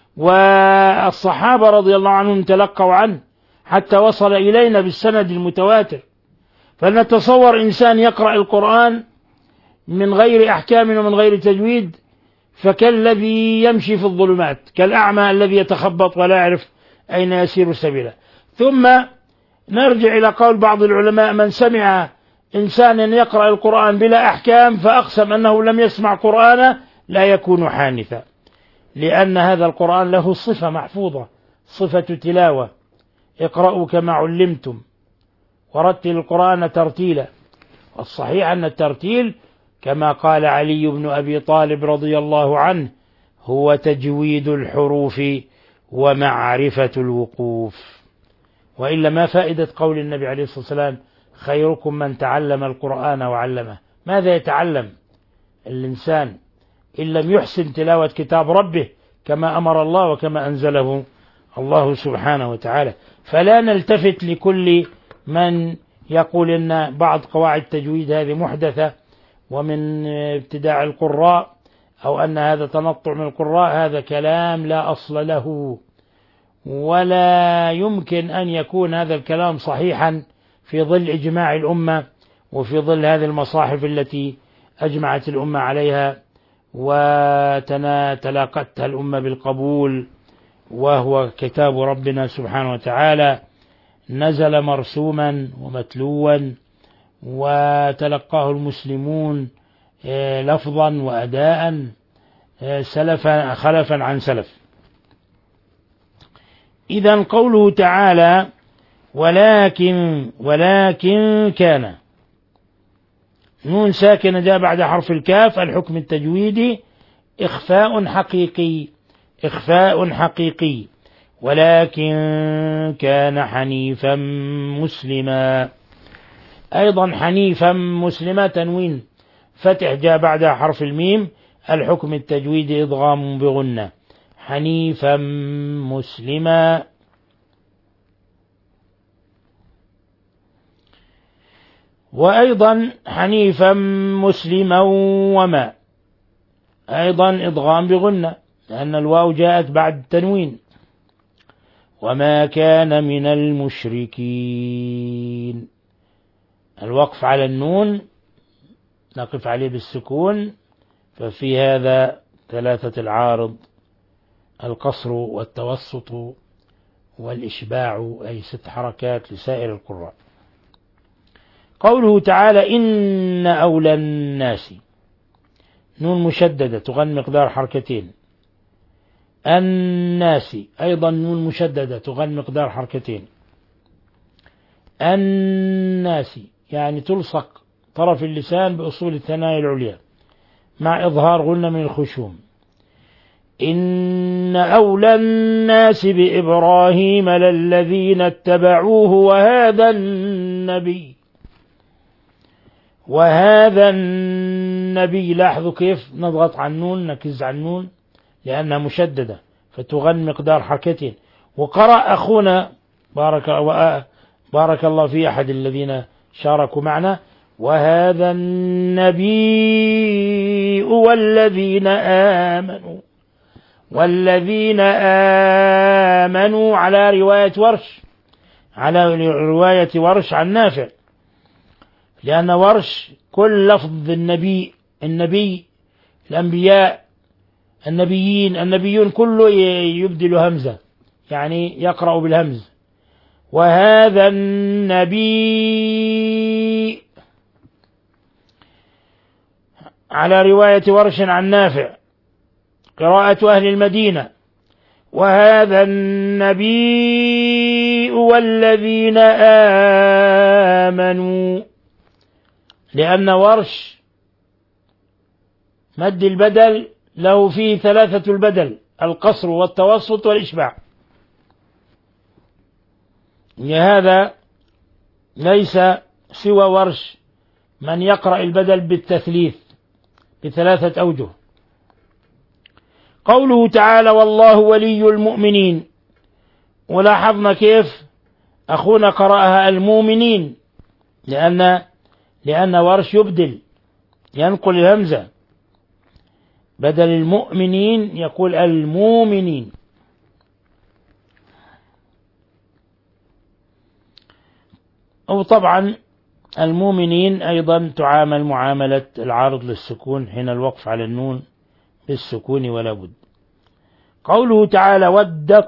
Speaker 4: والصحابة رضي الله عنهم تلقوا عنه حتى وصل إلينا بالسند المتواتر. فلنتصور إنسان يقرأ القرآن من غير أحكام ومن غير تجويد، فكالذي يمشي في الظلمات، كالأعمى الذي يتخبط ولا يعرف أين يسير سبيله. ثم نرجع إلى قول بعض العلماء من سمع إنسانا يقرأ القرآن بلا أحكام فأقسم أنه لم يسمع قرآنا لا يكون حانثا، لأن هذا القرآن له صفة محفوظة، صفة تلاوة، اقرأوا كما علمتم ورتل القرآن ترتيلا. والصحيح أن الترتيل كما قال علي بن أبي طالب رضي الله عنه هو تجويد الحروف ومعرفة الوقوف، وإلا ما فائدة قول النبي عليه الصلاة والسلام خيركم من تعلم القرآن وعلمه؟ ماذا يتعلم الإنسان إن لم يحسن تلاوة كتاب ربه كما أمر الله وكما أنزله الله سبحانه وتعالى؟ فلا نلتفت لكل من يقول إن بعض قواعد التجويد هذه محدثة ومن ابتداع القراء، أو أن هذا تنطع من القراء، هذا كلام لا أصل له، ولا يمكن أن يكون هذا الكلام صحيحا في ظل إجماع الأمة وفي ظل هذه المصاحف التي أجمعت الأمة عليها وتلاقتها الأمة بالقبول، وهو كتاب ربنا سبحانه وتعالى نزل مرسوما ومتلوا وتلقاه المسلمون لفظا وأداء سلفا خلفا عن سلف. إذن قوله تعالى ولكن ولكن كان، نون ساكنة جاء بعد حرف الكاف، الحكم التجويدي إخفاء حقيقي، إخفاء حقيقي. ولكن كان حنيفا مسلما، أيضا حنيفا مسلما تنوين فتح جاء بعدها حرف الميم، الحكم التجويدي إضغام بغنة، حنيفا مسلما. وأيضا حنيفا مسلما وما، أيضا إضغام بغنة لأن الواو جاءت بعد التنوين. وما كان من المشركين، الوقف على النون نقف عليه بالسكون، ففي هذا ثلاثة العارض، القصر والتوسط والإشباع، أي ست حركات لسائر القراء. قوله تعالى إن أولى الناس، نون مشددة تغن مقدار حركتين. الناس أيضا نون مشددة تغن مقدار حركتين. الناس يعني تلصق طرف اللسان بأصول الثنايا العليا مع إظهار غنة من الخشوم. إن أولى الناس بإبراهيم للذين اتبعوه وهذا النبي، وهذا النبي. لاحظوا كيف نضغط على النون، نكز على النون لأنها مشددة فتغن مقدار حركتين. وقرأ أخونا بارك, بارك الله في أحد الذين شاركوا معنا وهذا النبي والذين آمنوا، والذين آمنوا على رواية ورش، على رواية ورش عن نافع، لأن ورش كل لفظ النبي النبي الأنبياء النبيين النبيون كله يبدل همزة، يعني يقرأ بالهمز. وهذا النبي على رواية ورش عن نافع قراءة أهل المدينة، وهذا النبي والذين آمنوا، لأن ورش مد البدل له فيه ثلاثة البدل، القصر والتوسط والإشباع. لهذا ليس سوى ورش من يقرأ البدل بالتثليث بثلاثة أوجه. قوله تعالى والله ولي المؤمنين، ولاحظنا كيف أخونا قرأها المؤمنين، لأن لأن ورش يبدل ينقل الهمزة، بدل المؤمنين يقول المؤمنين. أو طبعا المؤمنين أيضا تعامل معاملة العارض للسكون حين الوقف على النون بالسكون ولا بد. قوله تعالى ودت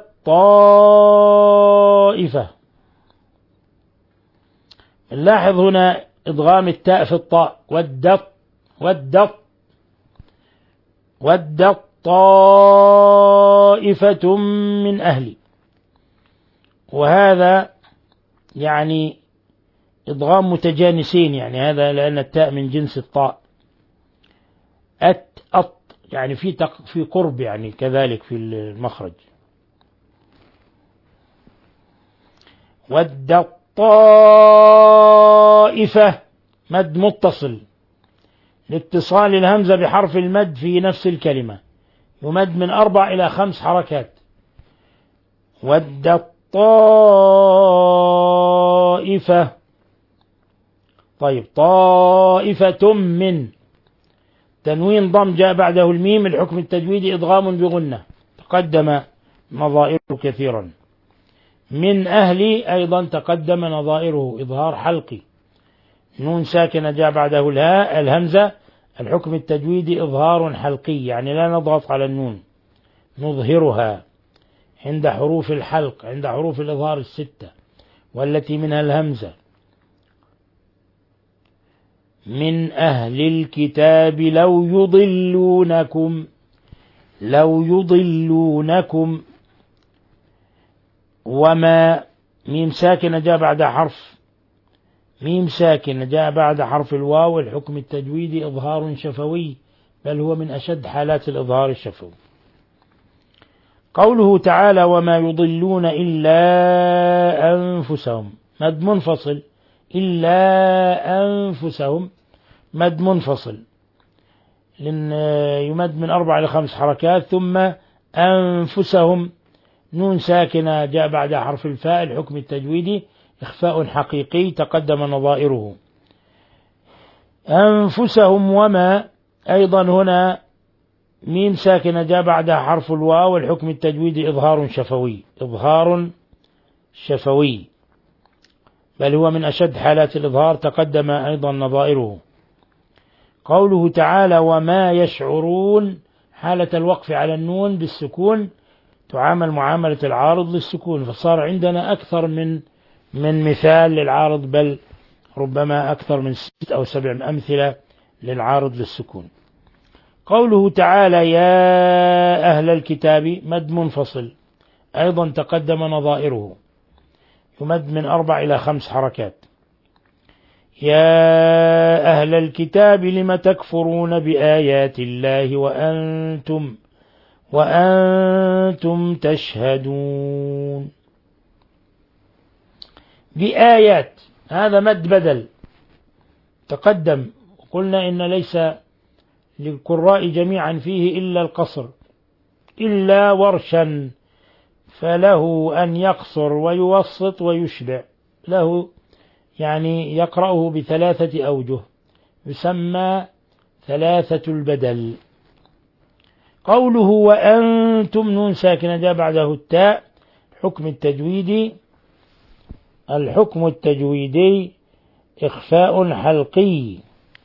Speaker 4: طائفة، نلاحظ هنا إضغام التاء في الطاء، ودت ودت ودت طائفة من أهلي، وهذا يعني إضغام متجانسين، يعني هذا لأن التاء من جنس الطاء. أت أط يعني في تق في قرب، يعني كذلك في المخرج. ودت طائفة مد متصل لاتصال الهمزة بحرف المد في نفس الكلمة، يمد من أربع إلى خمس حركات. ودت طائفة. طيب طائفة من، تنوين ضم جاء بعده الميم، الحكم التجويدي إضغام بغنة، تقدم نظائره كثيرا. من أهلي أيضا تقدم نظائره إظهار حلقي، نون ساكنة جاء بعده الهاء الهمزة، الحكم التجويدي إظهار حلقي، يعني لا نضغط على النون نظهرها عند حروف الحلق، عند حروف الإظهار الستة والتي منها الهمزة. من أهل الكتاب لو يضلونكم لو يضلونكم وما ميم ساكنة جاء بعد حرف ميم ساكنة جاء بعد حرف الواو. الحكم التجويدي إظهار شفوي، بل هو من أشد حالات الإظهار الشفوي. قوله تعالى وما يضلون إلا أنفسهم، مد منفصل، إلا أنفسهم مد منفصل، لأن يمد من أربع إلى خمس حركات. ثم أنفسهم نون ساكنة جاء بعد حرف الفاء. الحكم التجويدي إخفاء حقيقي تقدم نظائره. أنفسهم وما أيضا هنا ميم ساكنة جاء بعدها حرف الواو. الحكم التجويدي إظهار شفوي إظهار شفوي، بل هو من أشد حالات الإظهار تقدم أيضا نظائره. قوله تعالى وما يشعرون، حالة الوقف على النون بالسكون تعامل معاملة العارض للسكون، فصار عندنا أكثر من من مثال للعارض، بل ربما أكثر من ست أو سبع أمثلة للعارض للسكون. قوله تعالى يا أهل الكتاب مد منفصل أيضا تقدم نظائره، يمد من أربع إلى خمس حركات. يا أهل الكتاب لم تكفرون بآيات الله وأنتم وأنتم تشهدون. بآيات هذا مد بدل تقدم، قلنا إن ليس للقراء جميعا فيه إلا القصر إلا ورشا، فله أن يقصر ويوسط ويشبع، له يعني يقرأه بثلاثة أوجه، يسمى ثلاثة البدل. قوله وأنتم نون ساكنة جاء بعده التاء. حكم التجويدي الحكم التجويدي إخفاء حلقي.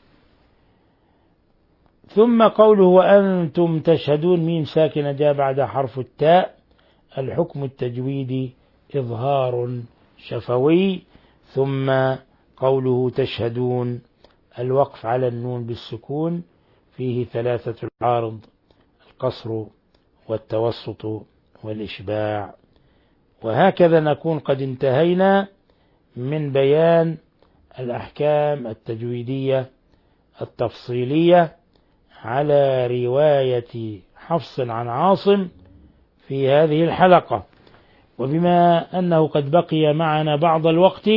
Speaker 4: ثم قوله وأنتم تشهدون ميم ساكنة جاء بعد حرف التاء. الحكم التجويدي إظهار شفوي. ثم قوله تشهدون الوقف على النون بالسكون، فيه ثلاثة العارض، القصر والتوسط والإشباع. وهكذا نكون قد انتهينا من بيان الأحكام التجويدية التفصيلية على رواية حفص عن عاصم في هذه الحلقة. وبما أنه قد بقي معنا بعض الوقت،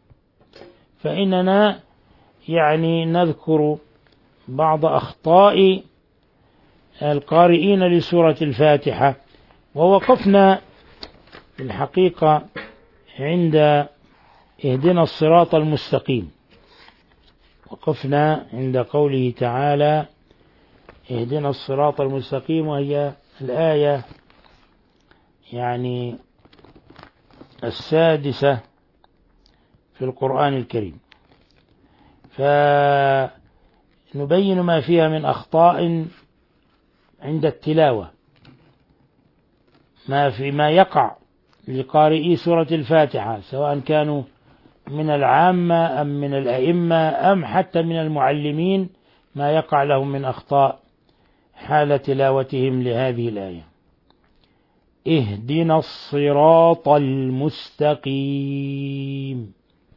Speaker 4: فإننا يعني نذكر بعض أخطاء القارئين لسورة الفاتحة. ووقفنا في الحقيقة عند اهدنا الصراط المستقيم، وقفنا عند قوله تعالى اهدنا الصراط المستقيم، وهي الآية يعني السادسة في القرآن الكريم. فنبين ما فيها من أخطاء عند التلاوة، ما في ما يقع لقارئي سورة الفاتحة، سواء كانوا من العامة أم من الأئمة أم حتى من المعلمين، ما يقع لهم من أخطاء حال تلاوتهم لهذه الآية. اهدنا الصراط المستقيم.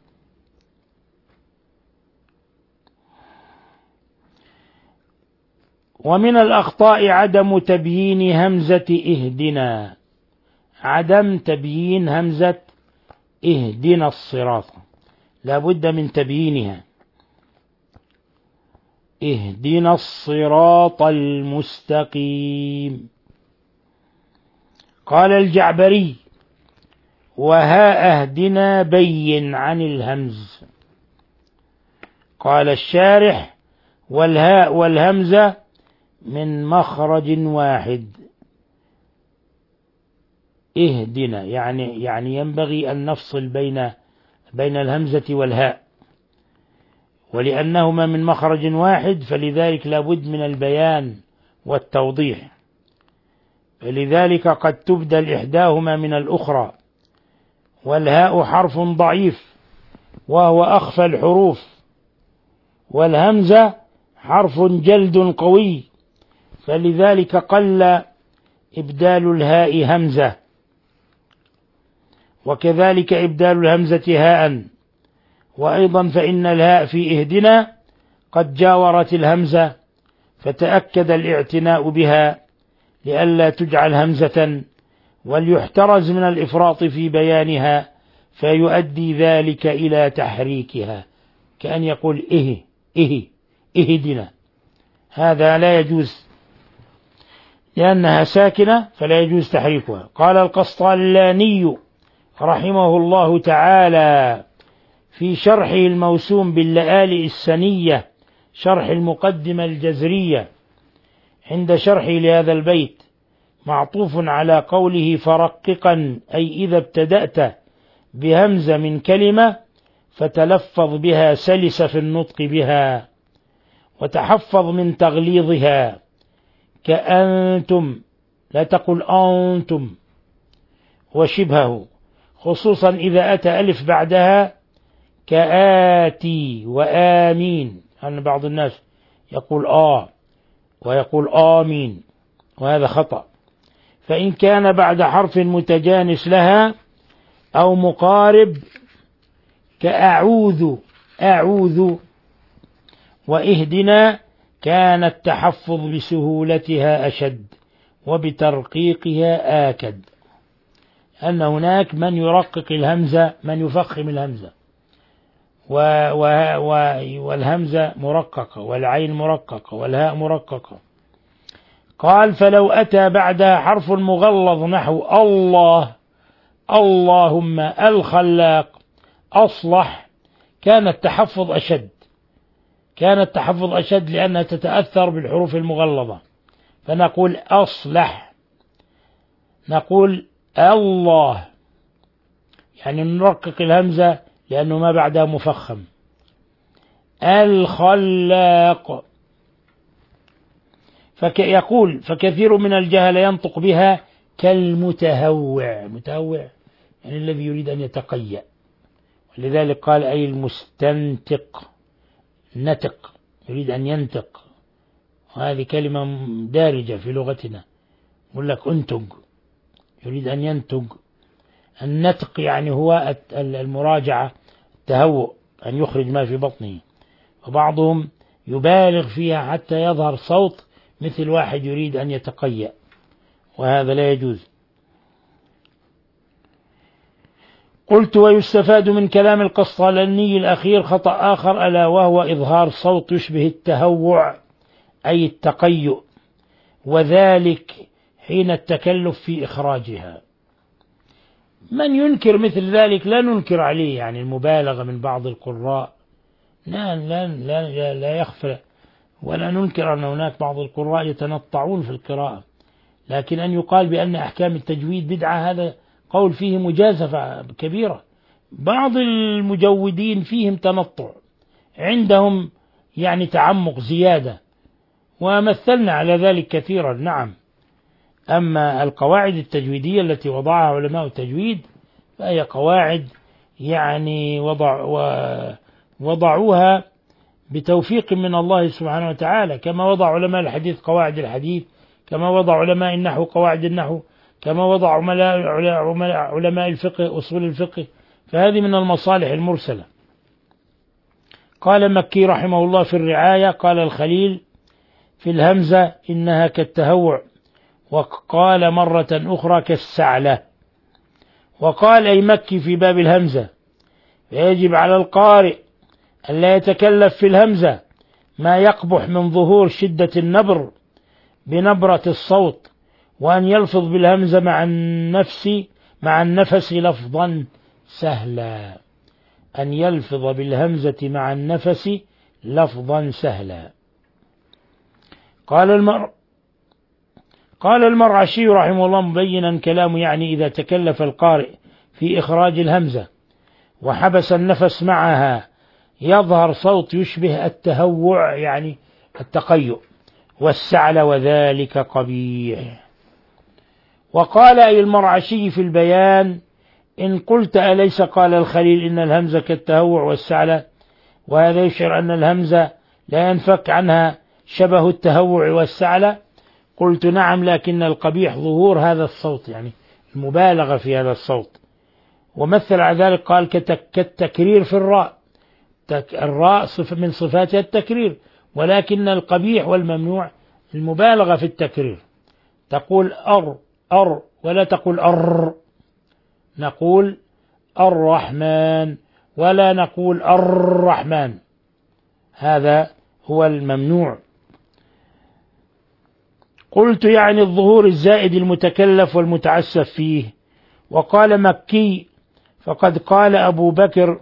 Speaker 4: ومن الأخطاء عدم تبيين همزة اهدنا، عدم تبيين همزة اهدنا الصراط، لا بد من تبيينها. اهدنا الصراط المستقيم. قال الجعبري وها أهدنا بين عن الهمز. قال الشارح والهاء والهمزة من مخرج واحد. اهدنا يعني يعني ينبغي أن نفصل بين بين الهمزة والهاء، ولأنهما من مخرج واحد فلذلك لابد من البيان والتوضيح، فلذلك قد تبدل إحداهما من الأخرى. والهاء حرف ضعيف وهو أخفى الحروف، والهمزة حرف جلد قوي، فلذلك قل إبدال الهاء همزة، وكذلك إبدال الهمزة هاء. وأيضا فإن الهاء في اهدنا قد جاورت الهمزة، فتأكد الاعتناء بها لئلا تجعل همزة، وليحترز من الإفراط في بيانها فيؤدي ذلك إلى تحريكها، كأن يقول إه إه إهدنا، هذا لا يجوز لأنها ساكنة فلا يجوز تحريكها. قال القسطلاني رحمه الله تعالى في شرحه الموسوم باللآلئ السنية، شرح المقدمة الجزرية، عند شرحه لهذا البيت، معطوف على قوله فرققا، أي إذا ابتدأت بهمزة من كلمة فتلفظ بها سلس في النطق بها، وتحفظ من تغليظها، كأنتم، لا تقل أنتم وشبهه، خصوصا إذا أتى ألف بعدها كآتي وآمين، أن بعض الناس يقول آه ويقول آمين، وهذا خطأ. فإن كان بعد حرف متجانس لها أو مقارب كأعوذ أعوذ وإهدنا، كان التحفظ بسهولتها أشد وبترقيقها آكد، أن هناك من يرقق الهمزة، من يفخم الهمزة، و و و والهمزة مرققة والعين مرققة والهاء مرققة. قال فلو أتى بعدها حرف مغلظ نحو الله، اللهم، الخلاق، أصلح، كان التحفظ أشد، كان التحفظ أشد لأنها تتأثر بالحروف المغلظة، فنقول أصلح، نقول الله، يعني نرقق الهمزة لأنه ما بعدها مفخم. الخلاق، فيقول فكثير من الجهل ينطق بها كالمتهوع، متهوع يعني الذي يريد أن يتقيأ، ولذلك قال أي المستنطق، نتق، يريد أن ينطق، وهذه كلمة دارجة في لغتنا، يقول لك أنتج، يريد أن ينتج. النتق يعني هو المراجعة، التهوء، أن يخرج ما في بطنه، وبعضهم يبالغ فيها حتى يظهر صوت مثل واحد يريد أن يتقيأ، وهذا لا يجوز. قلت ويستفاد من كلام القسطلاني الأخير خطأ آخر، ألا وهو إظهار صوت يشبه التهوع أي التقيؤ، وذلك حين التكلف في إخراجها. من ينكر مثل ذلك لا ننكر عليه، يعني المبالغة من بعض القراء لا, لا, لا, لا يخفى، ولا ننكر أن هناك بعض القراء يتنطعون في القراءة، لكن أن يقال بأن أحكام التجويد بدعة هذا قول فيه مجازفة كبيرة. بعض المجودين فيهم تنطع، عندهم يعني تعمق زيادة، ومثلنا على ذلك كثيرا. نعم، أما القواعد التجويدية التي وضعها علماء التجويد فهي قواعد يعني وضع وضعوها بتوفيق من الله سبحانه وتعالى، كما وضع علماء الحديث قواعد الحديث، كما وضع علماء النحو قواعد النحو، كما وضع علماء الفقه أصول الفقه، فهذه من المصالح المرسلة. قال مكي رحمه الله في الرعاية، قال الخليل في الهمزة إنها كالتهوع، وقال مرة أخرى كالسعلة. وقال أي مكي في باب الهمزة فيجب على القارئ أن لا يتكلف في الهمزة ما يقبح من ظهور شدة النبر بنبرة الصوت، وأن يلفظ بالهمزة مع النفس مع النفس لفظا سهلا، أن يلفظ بالهمزة مع النفس لفظا سهلا. قال المر قال المرعشي رحمه الله مبينا كلامه، يعني إذا تكلف القارئ في إخراج الهمزة وحبس النفس معها يظهر صوت يشبه التهوع يعني التقيؤ والسعل، وذلك قبيح. وقال أي المرعشي في البيان إن قلت أليس قال الخليل إن الهمزة كالتهوع والسعل، وهذا يشعر أن الهمزة لا ينفك عنها شبه التهوع والسعلة؟ قلت نعم، لكن القبيح ظهور هذا الصوت، يعني المبالغة في هذا الصوت. ومثل على ذلك قال كالتكرير في الراء، الراء صفة من صفاتها التكرير، ولكن القبيح والممنوع المبالغة في التكرير. تقول أر أر ولا تقول أر، نقول الرحمن ولا نقول الرحمن، هذا هو الممنوع. قلت يعني الظهور الزائد المتكلف والمتعسف فيه. وقال مكي فقد قال أبو بكر.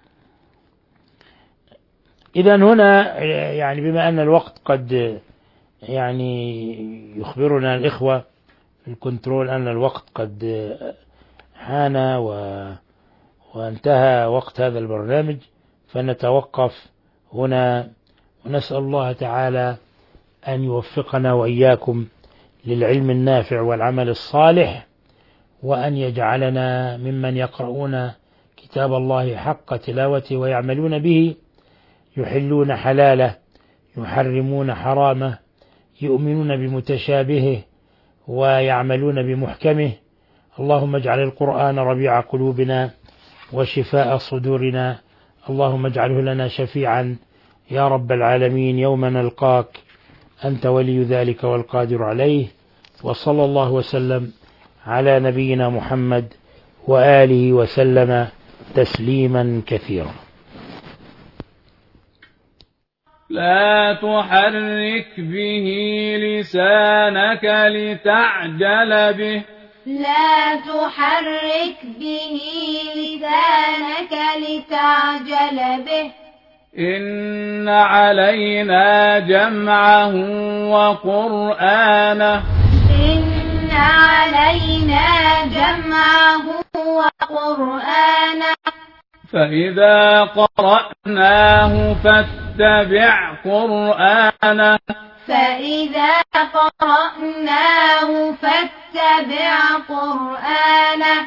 Speaker 4: إذن هنا يعني بما أن الوقت قد يعني يخبرنا الإخوة في الكنترول أن الوقت قد حان و... وانتهى وقت هذا البرنامج، فنتوقف هنا ونسأل الله تعالى أن يوفقنا وإياكم للعلم النافع والعمل الصالح، وأن يجعلنا ممن يقرؤون كتاب الله حق تلاوته ويعملون به، يحلون حلاله يحرمون حرامه، يؤمنون بمتشابهه ويعملون بمحكمه. اللهم اجعل القرآن ربيع قلوبنا وشفاء صدورنا، اللهم اجعله لنا شفيعا يا رب العالمين يوم نلقاك، أنت ولي ذلك والقادر عليه. وصلى الله وسلم على نبينا محمد وآله وسلم تسليما كثيرا.
Speaker 2: لا تحرك به لسانك لتعجل به
Speaker 3: لا تحرك به لسانك لتعجل به
Speaker 2: إن علينا جمعه وقرآنه
Speaker 3: إن علينا جمعه وقرآنه
Speaker 2: فإذا قرأناه فاتبع قرآنه
Speaker 3: فإذا قرأناه فاتبع قرآنه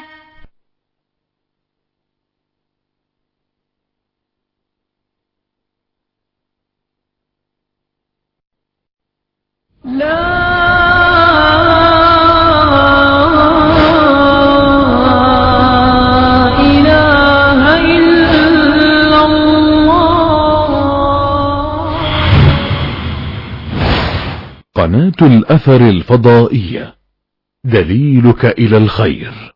Speaker 8: لا إله إلا الله.
Speaker 1: قناة الأثر الفضائية، دليلك إلى الخير.